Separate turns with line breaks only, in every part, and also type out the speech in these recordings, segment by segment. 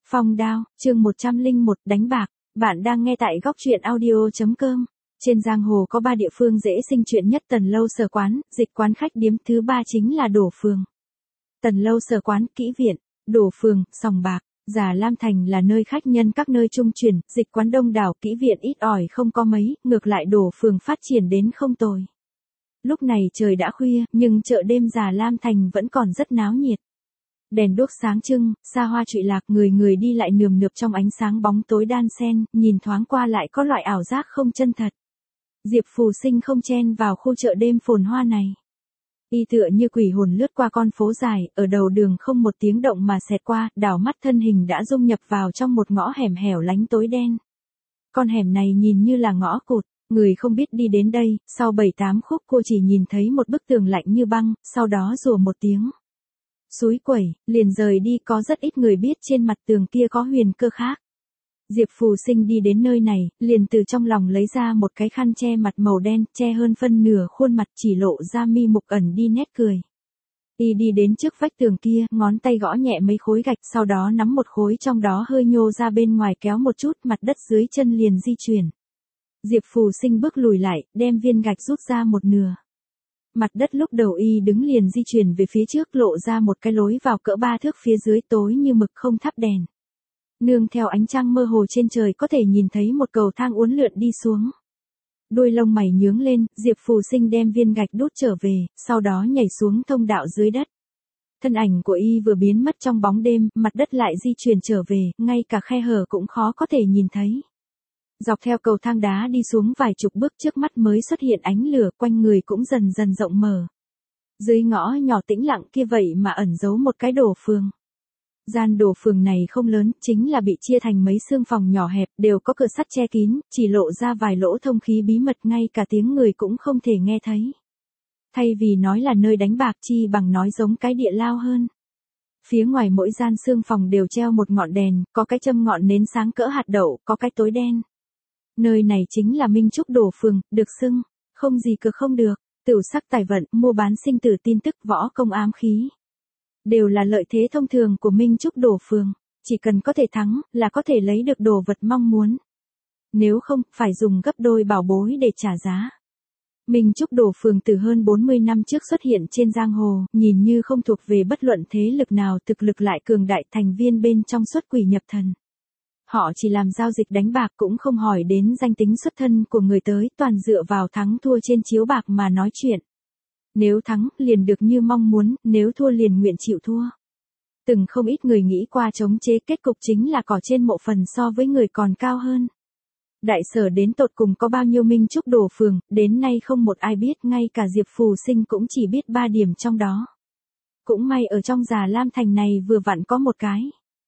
Phong đao, chương 101, đánh bạc. Bạn đang nghe tại góc truyện audio.com. Trên giang hồ có 3 địa phương dễ sinh chuyện nhất: Tần Lâu Sở Quán, Dịch Quán Khách Điếm, thứ 3 chính là Đổ Phường. Tần Lâu Sở Quán, Kỹ Viện, Đổ Phường, sòng bạc. Già Lam Thành là nơi khách nhân các nơi trung chuyển, Dịch Quán đông đảo, Kỹ Viện ít ỏi không có mấy, ngược lại Đổ Phường phát triển đến không tồi. Lúc này trời đã khuya, nhưng chợ đêm Già Lam Thành vẫn còn rất náo nhiệt. Đèn đuốc sáng trưng, xa hoa trụy lạc, người người đi lại nườm nượp trong ánh sáng bóng tối đan xen, nhìn thoáng qua lại có loại ảo giác không chân thật. Diệp Phù Sinh không chen vào khu chợ đêm phồn hoa này. Y tựa như quỷ hồn lướt qua con phố dài, ở đầu đường không một tiếng động mà xẹt qua, đảo mắt thân hình đã dung nhập vào trong một ngõ hẻm hẻo lánh tối đen. Con hẻm này nhìn như là ngõ cụt, người không biết đi đến đây, sau 7-8 khúc cô chỉ nhìn thấy một bức tường lạnh như băng, sau đó rùa một tiếng. Xúi quẩy, liền rời đi, có rất ít người biết trên mặt tường kia có huyền cơ khác. Diệp Phù Sinh đi đến nơi này, liền từ trong lòng lấy ra một cái khăn che mặt màu đen, che hơn phân nửa khuôn mặt, chỉ lộ ra mi mục ẩn đi nét cười. Y đi đến trước vách tường kia, ngón tay gõ nhẹ mấy khối gạch, sau đó nắm một khối trong đó hơi nhô ra bên ngoài kéo một chút, mặt đất dưới chân liền di chuyển. Diệp Phù Sinh bước lùi lại, đem viên gạch rút ra một nửa. Mặt đất lúc đầu y đứng liền di chuyển về phía trước, lộ ra một cái lối vào cỡ 3 thước, phía dưới tối như mực không thắp đèn. Nương theo ánh trăng mơ hồ trên trời có thể nhìn thấy một cầu thang uốn lượn đi xuống. Đuôi lông mày nhướng lên, Diệp Phù Sinh đem viên gạch đút trở về, sau đó nhảy xuống thông đạo dưới đất. Thân ảnh của y vừa biến mất trong bóng đêm, mặt đất lại di chuyển trở về, ngay cả khe hở cũng khó có thể nhìn thấy. Dọc theo cầu thang đá đi xuống vài chục bước, trước mắt mới xuất hiện ánh lửa, quanh người cũng dần dần rộng mở. Dưới ngõ nhỏ tĩnh lặng kia vậy mà ẩn giấu một cái Đổ Phường. Gian Đổ Phường này không lớn, chính là bị chia thành mấy xương phòng nhỏ hẹp, đều có cửa sắt che kín, chỉ lộ ra vài lỗ thông khí bí mật, ngay cả tiếng người cũng không thể nghe thấy. Thay vì nói là nơi đánh bạc, chi bằng nói giống cái địa lao hơn. Phía ngoài mỗi gian xương phòng đều treo một ngọn đèn, có cái châm ngọn nến sáng cỡ hạt đậu, có cái tối đen. Nơi này chính là Minh Trúc Đổ Phường, được xưng, không gì cực không được, tửu sắc tài vận, mua bán sinh tử, tin tức, võ công, ám khí. Đều là lợi thế thông thường của Minh Trúc Đổ Phường, chỉ cần có thể thắng, là có thể lấy được đồ vật mong muốn. Nếu không, phải dùng gấp đôi bảo bối để trả giá. Minh Trúc Đổ Phường từ hơn 40 năm trước xuất hiện trên giang hồ, nhìn như không thuộc về bất luận thế lực nào, thực lực lại cường đại, thành viên bên trong xuất quỷ nhập thần. Họ chỉ làm giao dịch đánh bạc, cũng không hỏi đến danh tính xuất thân của người tới, toàn dựa vào thắng thua trên chiếu bạc mà nói chuyện. Nếu thắng, liền được như mong muốn, nếu thua liền nguyện chịu thua. Từng không ít người nghĩ qua chống chế, kết cục chính là cỏ trên mộ phần so với người còn cao hơn. Đại sở đến tột cùng có bao nhiêu Minh Trúc Đổ Phường, đến nay không một ai biết, ngay cả Diệp Phù Sinh cũng chỉ biết 3 điểm trong đó. Cũng may ở trong Già Lam Thành này vừa vặn có một cái.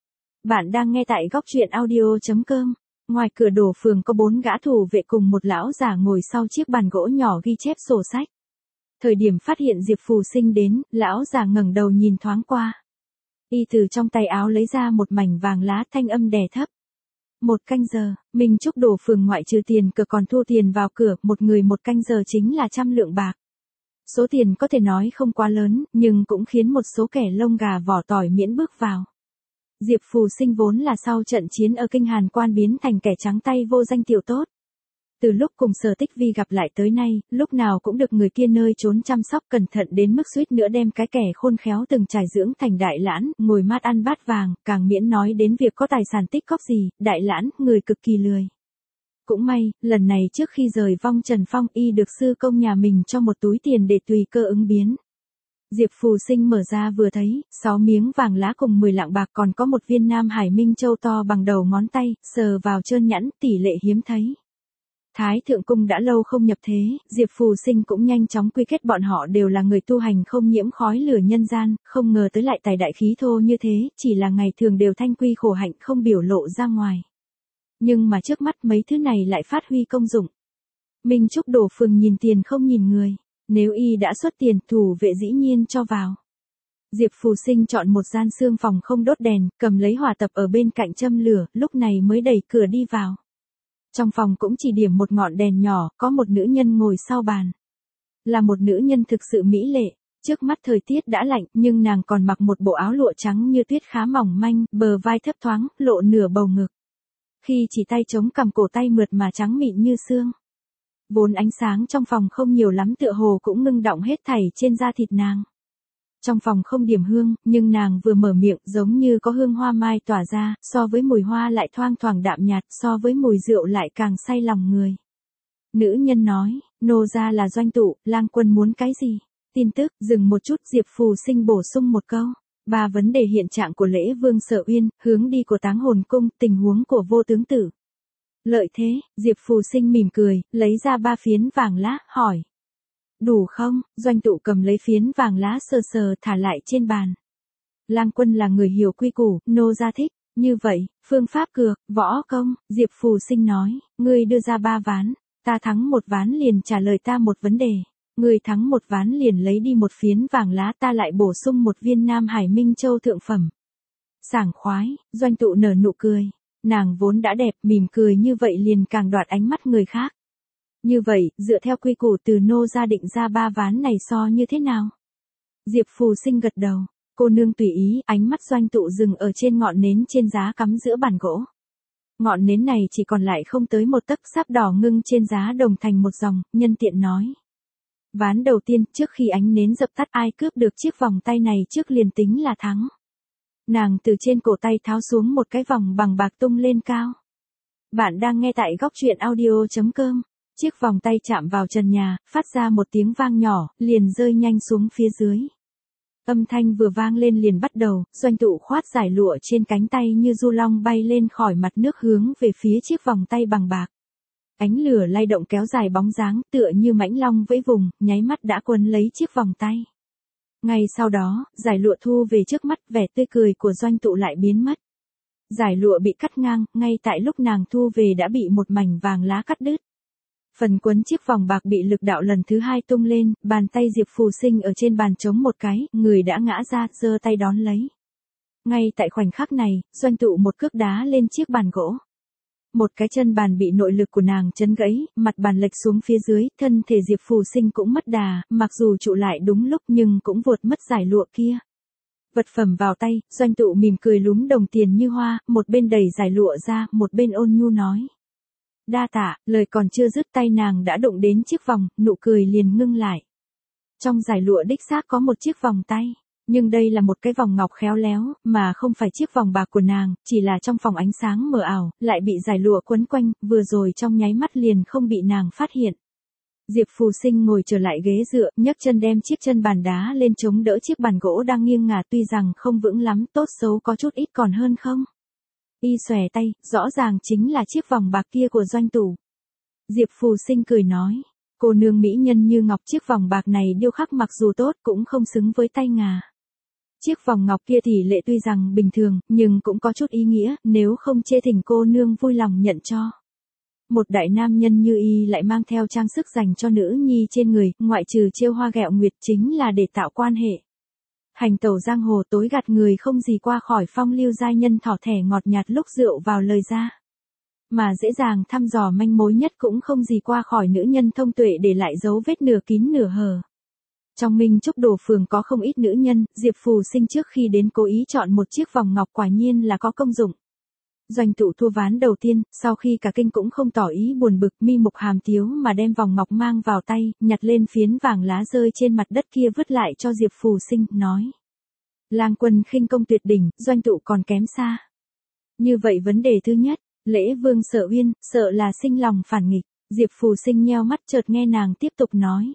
Bạn đang nghe tại góc truyện audio.com. Ngoài cửa Đổ Phường có 4 gã thủ vệ cùng một lão già ngồi sau chiếc bàn gỗ nhỏ ghi chép sổ sách. Thời điểm phát hiện Diệp Phù Sinh đến, lão già ngẩng đầu nhìn thoáng qua. Y từ trong tay áo lấy ra một mảnh vàng lá, thanh âm đè thấp. 1 canh giờ, Minh Trúc Đổ Phường ngoại trừ tiền cửa còn thu tiền vào cửa, một người 1 canh giờ chính là 100 lượng bạc. Số tiền có thể nói không quá lớn, nhưng cũng khiến một số kẻ lông gà vỏ tỏi miễn bước vào. Diệp Phù Sinh vốn là sau trận chiến ở Kinh Hàn Quan biến thành kẻ trắng tay vô danh tiểu tốt. Từ lúc cùng Sở Tích Vi gặp lại tới nay, lúc nào cũng được người kia nơi trốn chăm sóc cẩn thận đến mức suýt nữa đem cái kẻ khôn khéo từng trải dưỡng thành đại lãn, ngồi mát ăn bát vàng, càng miễn nói đến việc có tài sản tích góp gì, đại lãn, người cực kỳ lười. Cũng may, lần này trước khi rời vong Trần Phong, y được sư công nhà mình cho một túi tiền để tùy cơ ứng biến. Diệp Phù Sinh mở ra vừa thấy, 6 miếng vàng lá cùng 10 lạng bạc, còn có một viên Nam Hải Minh Châu to bằng đầu ngón tay, sờ vào trơn nhẵn, tỷ lệ hiếm thấy. Thái Thượng Cung đã lâu không nhập thế, Diệp Phù Sinh cũng nhanh chóng quy kết bọn họ đều là người tu hành không nhiễm khói lửa nhân gian, không ngờ tới lại tài đại khí thô như thế, chỉ là ngày thường đều thanh quy khổ hạnh không biểu lộ ra ngoài. Nhưng mà trước mắt mấy thứ này lại phát huy công dụng. Minh Trúc Đổ Phường nhìn tiền không nhìn người. Nếu y đã xuất tiền, thủ vệ dĩ nhiên cho vào. Diệp Phù Sinh chọn một gian xương phòng không đốt đèn, cầm lấy hỏa tập ở bên cạnh châm lửa, lúc này mới đẩy cửa đi vào. Trong phòng cũng chỉ điểm một ngọn đèn nhỏ, có một nữ nhân ngồi sau bàn. Là một nữ nhân thực sự mỹ lệ, Trước mắt thời tiết đã lạnh, nhưng nàng còn mặc một bộ áo lụa trắng như tuyết khá mỏng manh, bờ vai thấp thoáng, lộ nửa bầu ngực. Khi chỉ tay chống cằm cổ tay mượt mà trắng mịn như xương. Vốn ánh sáng trong phòng không nhiều lắm tựa hồ cũng ngưng đọng hết thảy trên da thịt nàng. Trong phòng không điểm hương, nhưng nàng vừa mở miệng giống như có hương hoa mai tỏa ra, so với mùi hoa lại thoang thoảng đạm nhạt, so với mùi rượu lại càng say lòng người. Nữ nhân nói, nô gia là Doanh Tụ, lang quân muốn cái gì? Tin tức, dừng một chút, Diệp Phù Sinh bổ sung một câu. 3 vấn đề hiện trạng của Lễ Vương Sở Uyên, hướng đi của Táng Hồn Cung, tình huống của Vô Tướng Tử. Lợi thế, Diệp Phù Sinh mỉm cười, lấy ra 3 phiến vàng lá, hỏi. Đủ không? Doanh Tụ cầm lấy phiến vàng lá sờ sờ thả lại trên bàn. Lang quân là người hiểu quy củ, nô gia thích. Như vậy, phương pháp cược, võ công, Diệp Phù Sinh nói, ngươi đưa ra 3 ván, ta thắng 1 ván liền trả lời ta một vấn đề. Ngươi thắng 1 ván liền lấy đi 1 phiến vàng lá, ta lại bổ sung 1 viên Nam Hải Minh Châu thượng phẩm. Sảng khoái, Doanh Tụ nở nụ cười. Nàng vốn đã đẹp, mỉm cười như vậy liền càng đoạt ánh mắt người khác. Như vậy, dựa theo quy củ từ nô gia định ra 3 ván này so như thế nào? Diệp Phù Sinh gật đầu, cô nương tùy ý, ánh mắt Doanh Tụ dừng ở trên ngọn nến trên giá cắm giữa bàn gỗ. Ngọn nến này chỉ còn lại không tới 1 tấc, sáp đỏ ngưng trên giá đồng thành một dòng, nhân tiện nói. Ván đầu tiên, trước khi ánh nến dập tắt, ai cướp được chiếc vòng tay này trước liền tính là thắng. Nàng từ trên cổ tay tháo xuống một cái vòng bằng bạc tung lên cao. Bạn đang nghe tại góc truyện audio.com. Chiếc vòng tay chạm vào trần nhà, phát ra một tiếng vang nhỏ, liền rơi nhanh xuống phía dưới. Âm thanh vừa vang lên liền bắt đầu, Doanh Tụ khoát giải lụa trên cánh tay như du long bay lên khỏi mặt nước hướng về phía chiếc vòng tay bằng bạc. Ánh lửa lay động kéo dài bóng dáng, tựa như mãnh long vẫy vùng, nháy mắt đã quấn lấy chiếc vòng tay. Ngay sau đó, giải lụa thu về trước mắt, vẻ tươi cười của Doanh Tụ lại biến mất. Giải lụa bị cắt ngang, ngay tại lúc nàng thu về đã bị một mảnh vàng lá cắt đứt. Phần quấn chiếc vòng bạc bị lực đạo lần thứ 2 tung lên, bàn tay Diệp Phù Sinh ở trên bàn chống một cái, người đã ngã ra, giơ tay đón lấy. Ngay tại khoảnh khắc này, Doanh Tụ một cước đá lên chiếc bàn gỗ. Một cái chân bàn bị nội lực của nàng chấn gãy, mặt bàn lệch xuống phía dưới, thân thể Diệp Phù Sinh cũng mất đà, mặc dù trụ lại đúng lúc nhưng cũng vuột mất giải lụa kia. Vật phẩm vào tay, Doanh Tụ mỉm cười lúm đồng tiền như hoa, một bên đẩy giải lụa ra, một bên ôn nhu nói. Đa tạ, lời còn chưa dứt tay nàng đã đụng đến chiếc vòng, nụ cười liền ngưng lại. Trong giải lụa đích xác có một chiếc vòng tay, nhưng đây là một cái vòng ngọc khéo léo, mà không phải chiếc vòng bạc của nàng, chỉ là trong phòng ánh sáng mờ ảo, lại bị giải lụa quấn quanh, vừa rồi trong nháy mắt liền không bị nàng phát hiện. Diệp Phù Sinh ngồi trở lại ghế dựa, nhấc chân đem chiếc chân bàn đá lên chống đỡ chiếc bàn gỗ đang nghiêng ngả, tuy rằng không vững lắm, tốt xấu có chút ít còn hơn không. Y xòe tay, rõ ràng chính là chiếc vòng bạc kia của Doanh Tụ. Diệp Phù Sinh cười nói, cô nương mỹ nhân như ngọc, chiếc vòng bạc này điêu khắc mặc dù tốt cũng không xứng với tay ngà. Chiếc vòng ngọc kia tỷ lệ tuy rằng bình thường, nhưng cũng có chút ý nghĩa, nếu không chê thỉnh cô nương vui lòng nhận cho. Một đại nam nhân như y lại mang theo trang sức dành cho nữ nhi trên người, ngoại trừ trêu hoa ghẹo nguyệt chính là để tạo quan hệ. Hành tẩu giang hồ tối gạt người không gì qua khỏi phong lưu giai nhân thỏ thẻ ngọt nhạt lúc rượu vào lời ra. Mà dễ dàng thăm dò manh mối nhất cũng không gì qua khỏi nữ nhân thông tuệ để lại dấu vết nửa kín nửa hở. Trong Minh Trúc Đồ Phường có không ít nữ nhân, Diệp Phù Sinh trước khi đến cố ý chọn một chiếc vòng ngọc quả nhiên là có công dụng. Doanh Tụ thua ván đầu tiên, sau khi cả kinh cũng không tỏ ý buồn bực, mi mục hàm tiếu mà đem vòng ngọc mang vào tay, nhặt lên phiến vàng lá rơi trên mặt đất kia vứt lại cho Diệp Phù Sinh, nói. Lang quân khinh công tuyệt đỉnh, Doanh Tụ còn kém xa. Như vậy vấn đề thứ nhất, Lễ Vương Sở Uyên, sợ là sinh lòng phản nghịch, Diệp Phù Sinh nheo mắt chợt nghe nàng tiếp tục nói.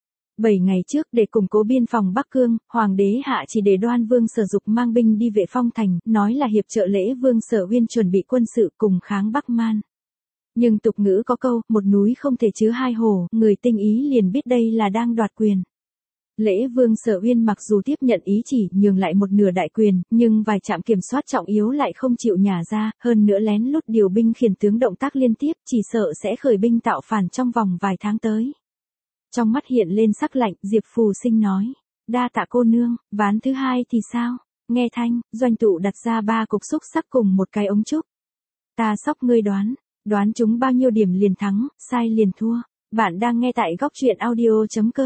7 ngày trước để củng cố biên phòng Bắc Cương, Hoàng đế hạ chỉ để Đoan Vương Sở Dục mang binh đi vệ phong thành, nói là hiệp trợ Lễ Vương Sở Uyên chuẩn bị quân sự cùng kháng Bắc Man. Nhưng tục ngữ có câu, một núi không thể chứa 2 hồ, người tinh ý liền biết đây là đang đoạt quyền. Lễ Vương Sở Uyên mặc dù tiếp nhận ý chỉ nhường lại một nửa đại quyền, nhưng vài trạm kiểm soát trọng yếu lại không chịu nhả ra, hơn nữa lén lút điều binh khiển tướng động tác liên tiếp, chỉ sợ sẽ khởi binh tạo phản trong vòng vài tháng tới. Trong mắt hiện lên sắc lạnh, Diệp Phù Sinh nói, đa tạ cô nương, ván thứ 2 thì sao? Nghe thanh, Doanh Tụ đặt ra 3 cục xúc sắc cùng một cái ống trúc. Ta sóc ngươi đoán chúng bao nhiêu điểm liền thắng, sai liền thua. Bạn đang nghe tại góc truyện audio.com.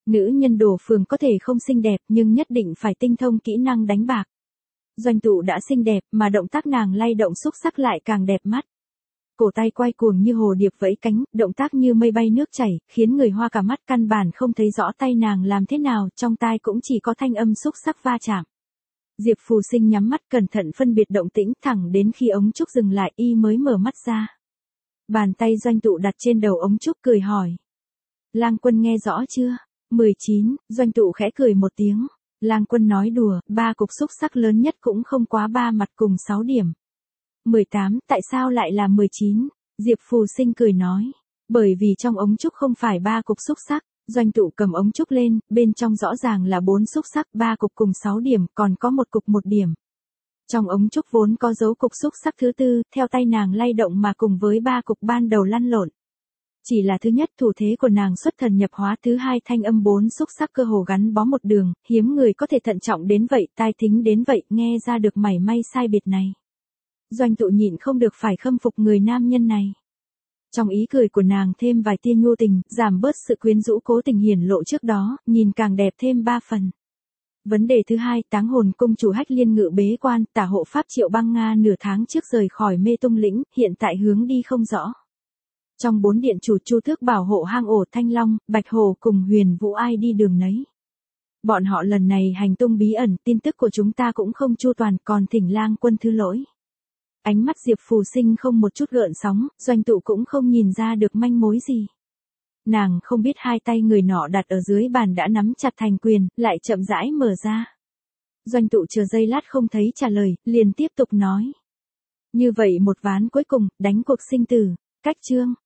Nữ nhân Đổ Phường có thể không xinh đẹp nhưng nhất định phải tinh thông kỹ năng đánh bạc. Doanh Tụ đã xinh đẹp mà động tác nàng lay động xúc sắc lại càng đẹp mắt. Cổ tay quay cuồng như hồ điệp vẫy cánh, động tác như mây bay nước chảy, khiến người hoa cả mắt, căn bản không thấy rõ tay nàng làm thế nào, trong tai cũng chỉ có thanh âm xúc sắc va chạm. Diệp Phù Sinh nhắm mắt cẩn thận phân biệt động tĩnh, thẳng đến khi ống trúc dừng lại y mới mở mắt ra. Bàn tay Doanh Tụ đặt trên đầu ống trúc cười hỏi. Lang Quân nghe rõ chưa? 19, Doanh Tụ khẽ cười một tiếng. Lang Quân nói đùa, 3 cục xúc sắc lớn nhất cũng không quá 3 mặt cùng 6 điểm. 18, tại sao lại là 19? Diệp Phù Sinh cười nói. Bởi vì trong ống trúc không phải 3 cục xúc sắc. Doanh Tụ cầm ống trúc lên, bên trong rõ ràng là 4 xúc sắc, 3 cục cùng 6 điểm, còn có một cục 1 điểm. Trong ống trúc vốn có dấu cục xúc sắc thứ tư, theo tay nàng lay động mà cùng với 3 cục ban đầu lăn lộn. Chỉ là thứ nhất thủ thế của nàng xuất thần nhập hóa, thứ hai thanh âm 4 xúc sắc cơ hồ gắn bó một đường, hiếm người có thể thận trọng đến vậy, tai thính đến vậy, nghe ra được mảy may sai biệt này. Doanh Tụ nhịn không được phải khâm phục người nam nhân này. Trong ý cười của nàng thêm vài tia nhu tình, giảm bớt sự quyến rũ cố tình hiển lộ trước đó, nhìn càng đẹp thêm 3 phần. Vấn đề thứ hai, Táng Hồn Cung chủ Hách Liên ngự bế quan, tả hộ pháp Triệu Băng Nga nửa tháng trước rời khỏi Mê Tung lĩnh, hiện tại hướng đi không rõ. Trong 4 điện chủ Chu Thước bảo hộ hang ổ Thanh Long, Bạch Hổ cùng Huyền Vũ ai đi đường nấy. Bọn họ lần này hành tung bí ẩn, tin tức của chúng ta cũng không chu toàn, còn thỉnh Lang Quân thứ lỗi. Ánh mắt Diệp Phù Sinh không một chút gợn sóng, Doanh Tụ cũng không nhìn ra được manh mối gì. Nàng không biết hai tay người nọ đặt ở dưới bàn đã nắm chặt thành quyền, lại chậm rãi mở ra. Doanh Tụ chờ giây lát không thấy trả lời, liền tiếp tục nói. Như vậy một ván cuối cùng, đánh cuộc sinh tử, cách chương.